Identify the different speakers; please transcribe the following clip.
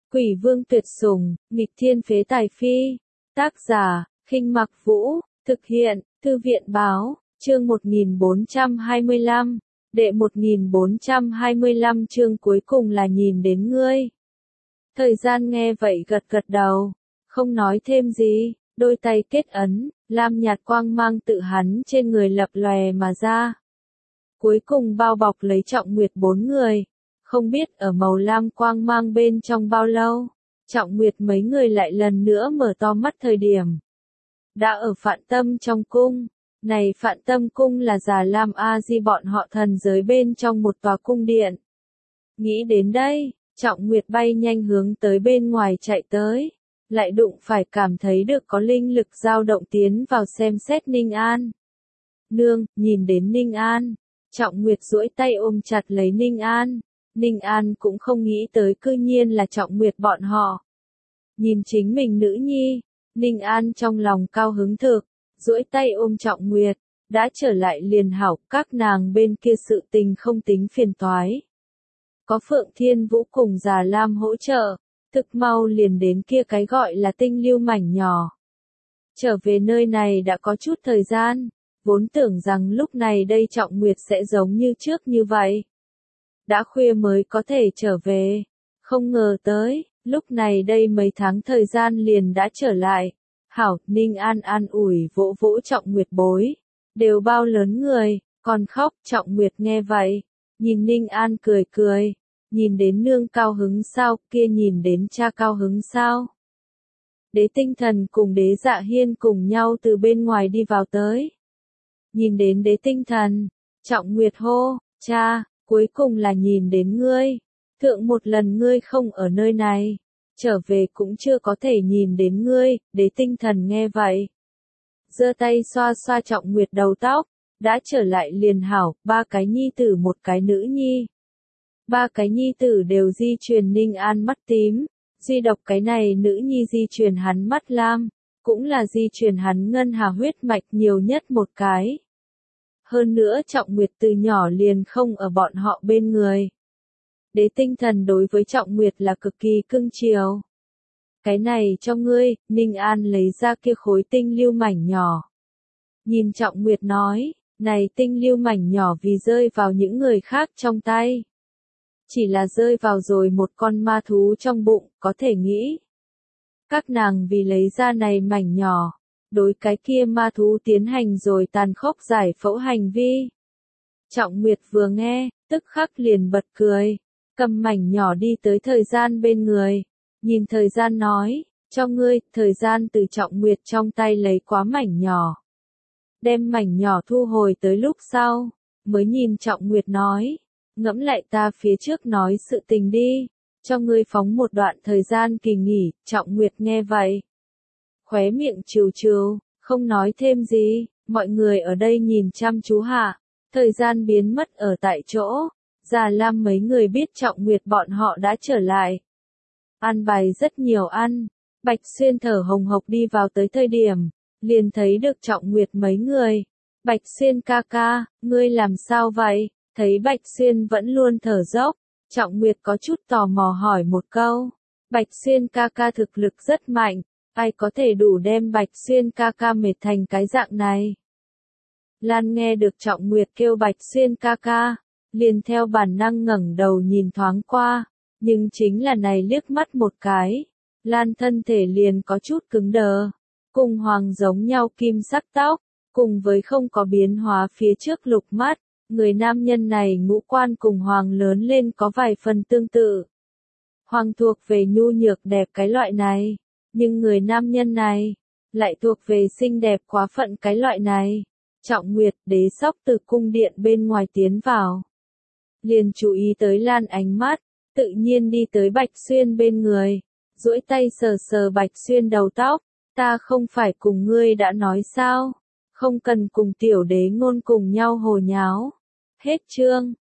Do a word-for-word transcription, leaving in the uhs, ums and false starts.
Speaker 1: Quỷ vương tuyệt sủng, nghịch thiên phế tài phi. Tác giả, Khinh Mặc Vũ, thực hiện, Thư viện báo, chương một nghìn bốn trăm hai mươi lăm, đệ một nghìn bốn trăm hai mươi lăm chương cuối cùng là nhìn đến ngươi. Thời gian nghe vậy gật gật đầu, không nói thêm gì, đôi tay kết ấn, lam nhạt quang mang tự hắn trên người lập lòe mà ra. Cuối cùng bao bọc lấy Trọng Nguyệt bốn người. Không biết ở màu lam quang mang bên trong bao lâu, Trọng Nguyệt mấy người lại lần nữa mở to mắt thời điểm. Đã ở Phạn Tâm trong cung, này Phạn Tâm cung là Già Lam A Di bọn họ thần giới bên trong một tòa cung điện. Nghĩ đến đây, Trọng Nguyệt bay nhanh hướng tới bên ngoài chạy tới, lại đụng phải cảm thấy được có linh lực dao động tiến vào xem xét Ninh An. Nương, nhìn đến Ninh An, Trọng Nguyệt duỗi tay ôm chặt lấy Ninh An. Ninh An cũng không nghĩ tới cư nhiên là Trọng Nguyệt bọn họ. Nhìn chính mình nữ nhi, Ninh An trong lòng cao hứng thực, duỗi tay ôm Trọng Nguyệt, đã trở lại liền hảo, các nàng bên kia sự tình không tính phiền toái. Có Phượng Thiên Vũ cùng Già Lam hỗ trợ, thực mau liền đến kia cái gọi là tinh lưu mảnh nhỏ. Trở về nơi này đã có chút thời gian, vốn tưởng rằng lúc này đây Trọng Nguyệt sẽ giống như trước như vậy. Đã khuya mới có thể trở về, không ngờ tới, lúc này đây mấy tháng thời gian liền đã trở lại. Hảo, Ninh An an ủi vỗ vỗ Trọng Nguyệt bối, đều bao lớn người, còn khóc. Trọng Nguyệt nghe vậy, nhìn Ninh An cười cười, nhìn đến nương cao hứng sao, kia nhìn đến cha cao hứng sao. Đế Tinh Thần cùng Đế Dạ Hiên cùng nhau từ bên ngoài đi vào tới. Nhìn đến Đế Tinh Thần, Trọng Nguyệt hô, cha. Cuối cùng là nhìn đến ngươi, thượng một lần ngươi không ở nơi này, trở về cũng chưa có thể nhìn đến ngươi. Đế Tinh Thần nghe vậy, giơ tay xoa xoa Trọng Nguyệt đầu tóc, đã trở lại liền hảo, ba cái nhi tử một cái nữ nhi. Ba cái nhi tử đều di truyền Ninh An mắt tím, duy độc cái này nữ nhi di truyền hắn mắt lam, cũng là di truyền hắn ngân hà huyết mạch nhiều nhất một cái. Hơn nữa Trọng Nguyệt từ nhỏ liền không ở bọn họ bên người. Đế Tinh Thần đối với Trọng Nguyệt là cực kỳ cưng chiều. Cái này cho ngươi, Ninh An lấy ra kia khối tinh lưu mảnh nhỏ. Nhìn Trọng Nguyệt nói, này tinh lưu mảnh nhỏ vì rơi vào những người khác trong tay. Chỉ là rơi vào rồi một con ma thú trong bụng, có thể nghĩ. Các nàng vì lấy ra này mảnh nhỏ. Đối cái kia ma thú tiến hành rồi tàn khốc giải phẫu hành vi. Trọng Nguyệt vừa nghe, tức khắc liền bật cười, cầm mảnh nhỏ đi tới thời gian bên người, nhìn thời gian nói, cho ngươi. Thời gian từ Trọng Nguyệt trong tay lấy quá mảnh nhỏ, đem mảnh nhỏ thu hồi tới lúc sau, mới nhìn Trọng Nguyệt nói, ngẫm lại ta phía trước nói sự tình đi, cho ngươi phóng một đoạn thời gian kỳ nghỉ. Trọng Nguyệt nghe vậy, khóe miệng trừ trừ, không nói thêm gì. Mọi người ở đây nhìn chăm chú hạ, thời gian biến mất ở tại chỗ. Già Lam mấy người biết Trọng Nguyệt bọn họ đã trở lại, ăn bày rất nhiều ăn. Bạch Xuyên thở hồng hộc đi vào tới thời điểm, liền thấy được Trọng Nguyệt mấy người. Bạch Xuyên ca ca, ngươi làm sao vậy? Thấy Bạch Xuyên vẫn luôn thở dốc, Trọng Nguyệt có chút tò mò hỏi một câu. Bạch Xuyên ca ca thực lực rất mạnh. Ai có thể đủ đem Bạch Xuyên ca ca mệt thành cái dạng này? Lan nghe được Trọng Nguyệt kêu Bạch Xuyên ca ca, liền theo bản năng ngẩng đầu nhìn thoáng qua, nhưng chính là này liếc mắt một cái, Lan thân thể liền có chút cứng đờ, cùng hoàng giống nhau kim sắc tóc, cùng với không có biến hóa phía trước lục mắt, người nam nhân này ngũ quan cùng hoàng lớn lên có vài phần tương tự. Hoàng thuộc về nhu nhược đẹp cái loại này. Nhưng người nam nhân này, lại thuộc về xinh đẹp quá phận cái loại này. Trọng Nguyệt, Đế Sóc từ cung điện bên ngoài tiến vào. Liền chú ý tới Lan ánh mắt, tự nhiên đi tới Bạch Xuyên bên người, duỗi tay sờ sờ Bạch Xuyên đầu tóc. Ta không phải cùng ngươi đã nói sao, không cần cùng tiểu đế ngôn cùng nhau hồ nháo. Hết chương.